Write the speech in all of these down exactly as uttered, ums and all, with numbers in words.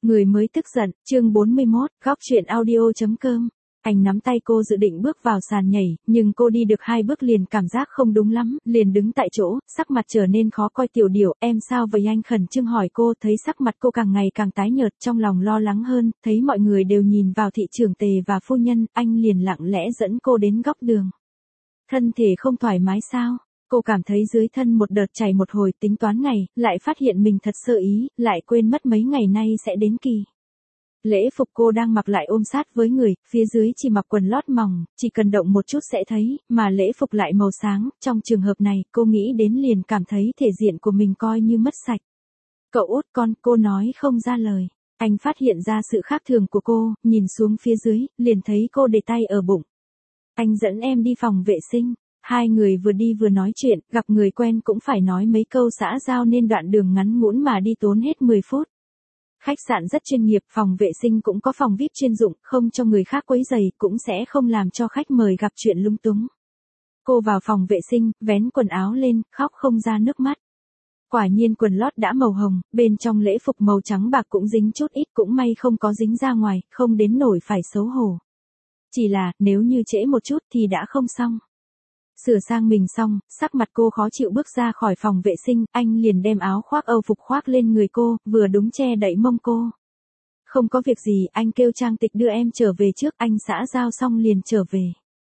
Người mới tức giận, chương bốn mươi mốt, góc truyện audio.com. Anh nắm tay cô dự định bước vào sàn nhảy, nhưng cô đi được hai bước liền cảm giác không đúng lắm, liền đứng tại chỗ, sắc mặt trở nên khó coi. Tiểu Điểu, em sao vậy? Anh khẩn trương hỏi cô, thấy sắc mặt cô càng ngày càng tái nhợt, trong lòng lo lắng hơn, thấy mọi người đều nhìn vào thị trưởng Tề và phu nhân, anh liền lặng lẽ dẫn cô đến góc đường. Thân thể không thoải mái sao? Cô cảm thấy dưới thân một đợt chảy một hồi, tính toán ngày, lại phát hiện mình thật sơ ý, lại quên mất mấy ngày nay sẽ đến kỳ. Lễ phục cô đang mặc lại ôm sát với người, phía dưới chỉ mặc quần lót mỏng, chỉ cần động một chút sẽ thấy, mà lễ phục lại màu sáng, trong trường hợp này, cô nghĩ đến liền cảm thấy thể diện của mình coi như mất sạch. Cậu út con, cô nói không ra lời. Anh phát hiện ra sự khác thường của cô, nhìn xuống phía dưới, liền thấy cô để tay ở bụng. Anh dẫn em đi phòng vệ sinh. Hai người vừa đi vừa nói chuyện, gặp người quen cũng phải nói mấy câu xã giao nên đoạn đường ngắn ngủn mà đi tốn hết mười phút. Khách sạn rất chuyên nghiệp, phòng vệ sinh cũng có phòng vi ai pi chuyên dụng, không cho người khác quấy rầy, cũng sẽ không làm cho khách mời gặp chuyện lung túng. Cô vào phòng vệ sinh, vén quần áo lên, khóc không ra nước mắt. Quả nhiên quần lót đã màu hồng, bên trong lễ phục màu trắng bạc cũng dính chút ít, cũng may không có dính ra ngoài, không đến nổi phải xấu hổ. Chỉ là, nếu như trễ một chút thì đã không xong. Sửa sang mình xong, sắc mặt cô khó chịu bước ra khỏi phòng vệ sinh, anh liền đem áo khoác Âu phục khoác lên người cô, vừa đúng che đậy mông cô. Không có việc gì, anh kêu Trang Tịch đưa em trở về trước, anh xã giao xong liền trở về.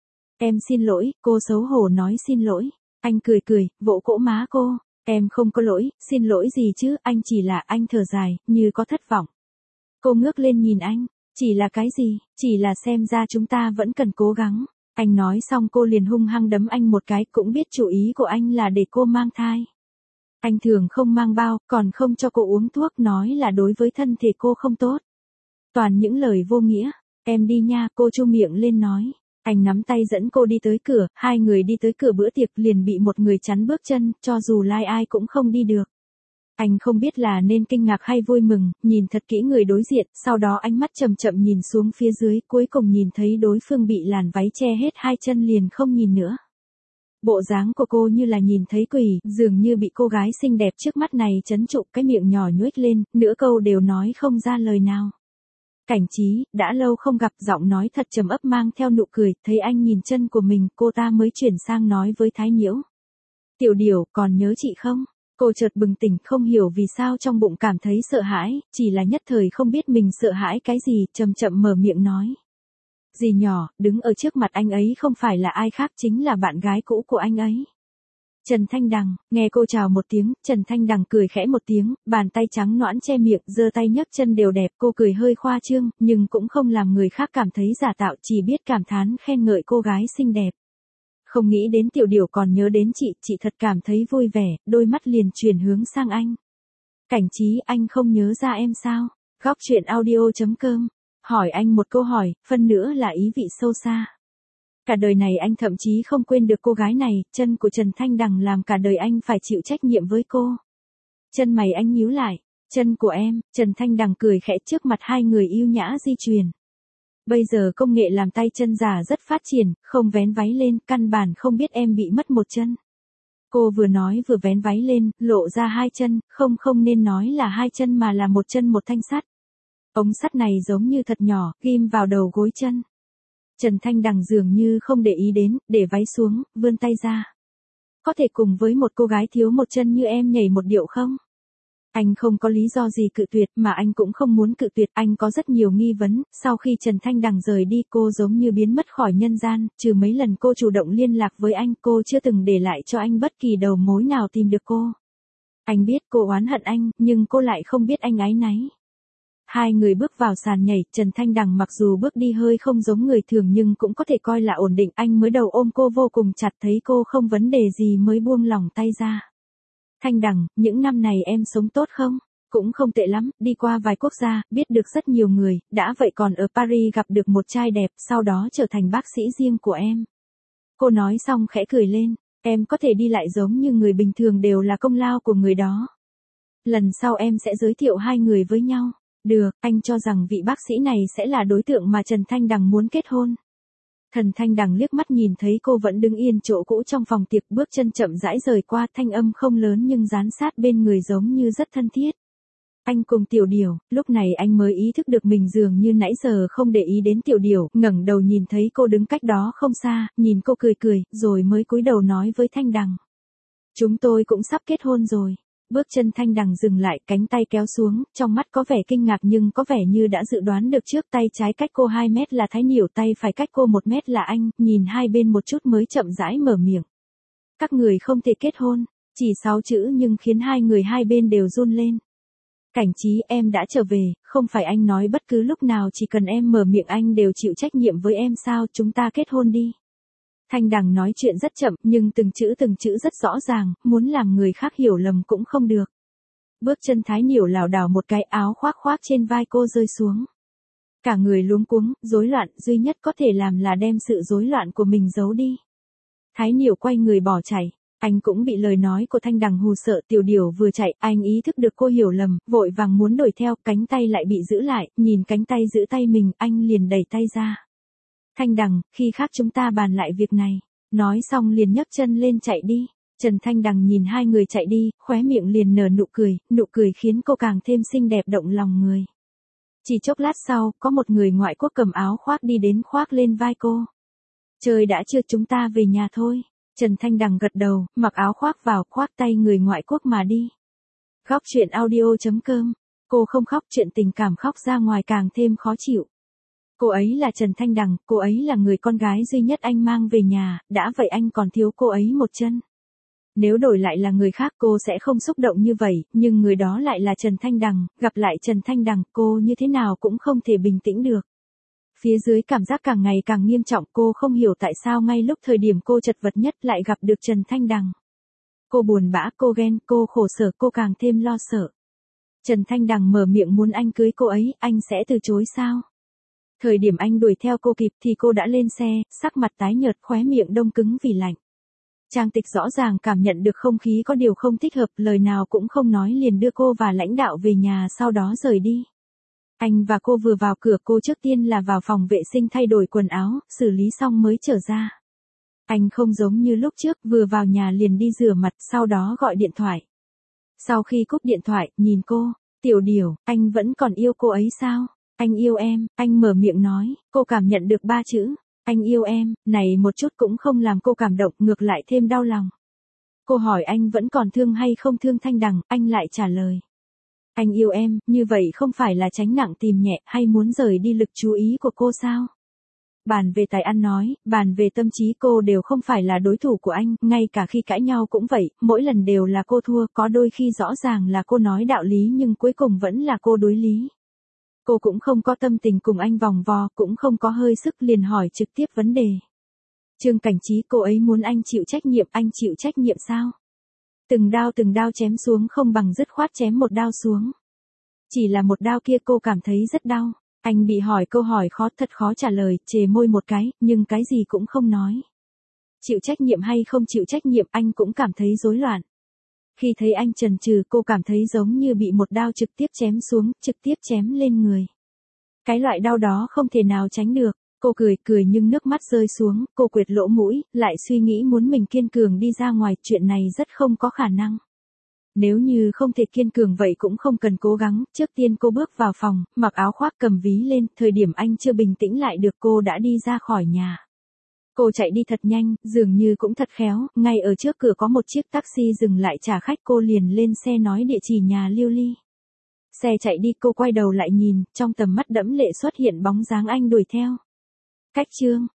Em xin lỗi, cô xấu hổ nói xin lỗi. Anh cười cười, vỗ cỗ má cô. Em không có lỗi, xin lỗi gì chứ, anh chỉ là, anh thở dài, như có thất vọng. Cô ngước lên nhìn anh, chỉ là cái gì, chỉ là xem ra chúng ta vẫn cần cố gắng. Anh nói xong cô liền hung hăng đấm anh một cái, cũng biết chủ ý của anh là để cô mang thai. Anh thường không mang bao, còn không cho cô uống thuốc, nói là đối với thân thể cô không tốt. Toàn những lời vô nghĩa. Em đi nha, cô chu miệng lên nói. Anh nắm tay dẫn cô đi tới cửa, hai người đi tới cửa bữa tiệc liền bị một người chắn bước chân, cho dù lai ai cũng không đi được. Anh không biết là nên kinh ngạc hay vui mừng, nhìn thật kỹ người đối diện, sau đó ánh mắt chậm chậm nhìn xuống phía dưới, cuối cùng nhìn thấy đối phương bị làn váy che hết hai chân liền không nhìn nữa. Bộ dáng của cô như là nhìn thấy quỷ, dường như bị cô gái xinh đẹp trước mắt này trấn trụ, cái miệng nhỏ nhoếch lên, nửa câu đều nói không ra lời nào. Cảnh Trí, đã lâu không gặp, giọng nói thật trầm ấp mang theo nụ cười, thấy anh nhìn chân của mình, cô ta mới chuyển sang nói với Thái Nhiễu. Tiểu Điểu, còn nhớ chị không? Cô chợt bừng tỉnh, không hiểu vì sao trong bụng cảm thấy sợ hãi, chỉ là nhất thời không biết mình sợ hãi cái gì, chậm chậm mở miệng nói. Dì nhỏ, đứng ở trước mặt anh ấy không phải là ai khác, chính là bạn gái cũ của anh ấy. Trần Thanh Đằng, nghe cô chào một tiếng, Trần Thanh Đằng cười khẽ một tiếng, bàn tay trắng nõn che miệng, giơ tay nhấc chân đều đẹp, cô cười hơi khoa trương, nhưng cũng không làm người khác cảm thấy giả tạo, chỉ biết cảm thán khen ngợi cô gái xinh đẹp. Không nghĩ đến Tiểu Điểu còn nhớ đến chị, chị thật cảm thấy vui vẻ, đôi mắt liền chuyển hướng sang anh. Cảnh Trí, anh không nhớ ra em sao? Góc truyện audio.com. Hỏi anh một câu hỏi, phân nữa là ý vị sâu xa. Cả đời này anh thậm chí không quên được cô gái này, chân của Trần Thanh Đằng làm cả đời anh phải chịu trách nhiệm với cô. Chân mày anh nhíu lại, chân của em, Trần Thanh Đằng cười khẽ trước mặt hai người yêu nhã di truyền. Bây giờ công nghệ làm tay chân giả rất phát triển, không vén váy lên, căn bản không biết em bị mất một chân. Cô vừa nói vừa vén váy lên, lộ ra hai chân, không không nên nói là hai chân mà là một chân một thanh sắt. Ống sắt này giống như thật nhỏ, ghim vào đầu gối chân. Trần Thanh Đằng dường như không để ý đến, để váy xuống, vươn tay ra. Có thể cùng với một cô gái thiếu một chân như em nhảy một điệu không? Anh không có lý do gì cự tuyệt, mà anh cũng không muốn cự tuyệt, anh có rất nhiều nghi vấn, sau khi Trần Thanh Đằng rời đi cô giống như biến mất khỏi nhân gian, trừ mấy lần cô chủ động liên lạc với anh, cô chưa từng để lại cho anh bất kỳ đầu mối nào tìm được cô. Anh biết cô oán hận anh, nhưng cô lại không biết anh áy náy. Hai người bước vào sàn nhảy, Trần Thanh Đằng mặc dù bước đi hơi không giống người thường nhưng cũng có thể coi là ổn định, anh mới đầu ôm cô vô cùng chặt, thấy cô không vấn đề gì mới buông lỏng tay ra. Thanh Đằng, những năm này em sống tốt không? Cũng không tệ lắm, đi qua vài quốc gia, biết được rất nhiều người, đã vậy còn ở Paris gặp được một trai đẹp, sau đó trở thành bác sĩ riêng của em. Cô nói xong khẽ cười lên, em có thể đi lại giống như người bình thường đều là công lao của người đó. Lần sau em sẽ giới thiệu hai người với nhau. Được, anh cho rằng vị bác sĩ này sẽ là đối tượng mà Trần Thanh Đằng muốn kết hôn. Trần Thanh Đằng liếc mắt nhìn thấy cô vẫn đứng yên chỗ cũ trong phòng tiệc, bước chân chậm rãi rời qua, thanh âm không lớn nhưng dán sát bên người giống như rất thân thiết. Anh cùng Tiểu Điểu, lúc này anh mới ý thức được mình dường như nãy giờ không để ý đến Tiểu Điểu, ngẩng đầu nhìn thấy cô đứng cách đó không xa, nhìn cô cười cười, rồi mới cúi đầu nói với Thanh Đằng. Chúng tôi cũng sắp kết hôn rồi. Bước chân Thanh Đằng dừng lại, cánh tay kéo xuống, trong mắt có vẻ kinh ngạc nhưng có vẻ như đã dự đoán được trước. Tay trái cách cô hai mét là Thái Niểu, tay phải cách cô một mét là anh, nhìn hai bên một chút mới chậm rãi mở miệng. Các người không thể kết hôn, chỉ sáu chữ nhưng khiến hai người hai bên đều run lên. Cảnh Trí, em đã trở về, không phải anh nói bất cứ lúc nào chỉ cần em mở miệng anh đều chịu trách nhiệm với em sao, chúng ta kết hôn đi. Thanh Đằng nói chuyện rất chậm nhưng từng chữ từng chữ rất rõ ràng, muốn làm người khác hiểu lầm cũng không được. Bước chân Thái Niểu lảo đảo một cái, áo khoác khoác trên vai cô rơi xuống. Cả người luống cuống, rối loạn, duy nhất có thể làm là đem sự rối loạn của mình giấu đi. Thái Niểu quay người bỏ chạy. Anh cũng bị lời nói của Thanh Đằng hù sợ. Tiểu Điểu vừa chạy, anh ý thức được cô hiểu lầm, vội vàng muốn đuổi theo, cánh tay lại bị giữ lại, nhìn cánh tay giữ tay mình, anh liền đẩy tay ra. Thanh Đằng, khi khác chúng ta bàn lại việc này. Nói xong liền nhấc chân lên chạy đi. Trần Thanh Đằng nhìn hai người chạy đi, khóe miệng liền nở nụ cười, nụ cười khiến cô càng thêm xinh đẹp động lòng người. Chỉ chốc lát sau, có một người ngoại quốc cầm áo khoác đi đến khoác lên vai cô. Trời đã trưa, chúng ta về nhà thôi. Trần Thanh Đằng gật đầu, mặc áo khoác vào, khoác tay người ngoại quốc mà đi. Góc truyện audio chấm com. Cô không khóc, chuyện tình cảm khóc ra ngoài càng thêm khó chịu. Cô ấy là Trần Thanh Đằng, cô ấy là người con gái duy nhất anh mang về nhà, đã vậy anh còn thiếu cô ấy một chân. Nếu đổi lại là người khác cô sẽ không xúc động như vậy, nhưng người đó lại là Trần Thanh Đằng, gặp lại Trần Thanh Đằng cô như thế nào cũng không thể bình tĩnh được. Phía dưới cảm giác càng ngày càng nghiêm trọng, cô không hiểu tại sao ngay lúc thời điểm cô chật vật nhất lại gặp được Trần Thanh Đằng. Cô buồn bã, cô ghen, cô khổ sở, cô càng thêm lo sợ. Trần Thanh Đằng mở miệng muốn anh cưới cô ấy, anh sẽ từ chối sao? Thời điểm anh đuổi theo cô kịp thì cô đã lên xe, sắc mặt tái nhợt, khóe miệng đông cứng vì lạnh. Trang Tịch rõ ràng cảm nhận được không khí có điều không thích hợp, lời nào cũng không nói liền đưa cô và lãnh đạo về nhà sau đó rời đi. Anh và cô vừa vào cửa, cô trước tiên là vào phòng vệ sinh thay đổi quần áo, xử lý xong mới trở ra. Anh không giống như lúc trước, vừa vào nhà liền đi rửa mặt, sau đó gọi điện thoại. Sau khi cúp điện thoại, nhìn cô, Tiểu Điểu, anh vẫn còn yêu cô ấy sao? Anh yêu em, anh mở miệng nói, cô cảm nhận được ba chữ, anh yêu em, này một chút cũng không làm cô cảm động, ngược lại thêm đau lòng. Cô hỏi anh vẫn còn thương hay không thương Thanh Đằng, anh lại trả lời. Anh yêu em, như vậy không phải là tránh nặng tìm nhẹ hay muốn rời đi lực chú ý của cô sao? Bàn về tài ăn nói, bàn về tâm trí cô đều không phải là đối thủ của anh, ngay cả khi cãi nhau cũng vậy, mỗi lần đều là cô thua, có đôi khi rõ ràng là cô nói đạo lý nhưng cuối cùng vẫn là cô đối lý. Cô cũng không có tâm tình cùng anh vòng vo, cũng không có hơi sức liền hỏi trực tiếp vấn đề. Trương Cảnh Trí, cô ấy muốn anh chịu trách nhiệm, anh chịu trách nhiệm sao? Từng đao từng đao chém xuống không bằng dứt khoát chém một đao xuống. Chỉ là một đao kia cô cảm thấy rất đau. Anh bị hỏi câu hỏi khó, thật khó trả lời, chề môi một cái, nhưng cái gì cũng không nói. Chịu trách nhiệm hay không chịu trách nhiệm anh cũng cảm thấy rối loạn. Khi thấy anh chần chừ cô cảm thấy giống như bị một đao trực tiếp chém xuống, trực tiếp chém lên người. Cái loại đau đó không thể nào tránh được. Cô cười cười nhưng nước mắt rơi xuống, cô quệt lỗ mũi, lại suy nghĩ muốn mình kiên cường đi ra ngoài, chuyện này rất không có khả năng. Nếu như không thể kiên cường vậy cũng không cần cố gắng, trước tiên cô bước vào phòng, mặc áo khoác cầm ví lên, thời điểm anh chưa bình tĩnh lại được cô đã đi ra khỏi nhà. Cô chạy đi thật nhanh, dường như cũng thật khéo, ngay ở trước cửa có một chiếc taxi dừng lại trả khách cô liền lên xe nói địa chỉ nhà Liêu Ly. Xe chạy đi cô quay đầu lại nhìn, trong tầm mắt đẫm lệ xuất hiện bóng dáng anh đuổi theo. Cách chương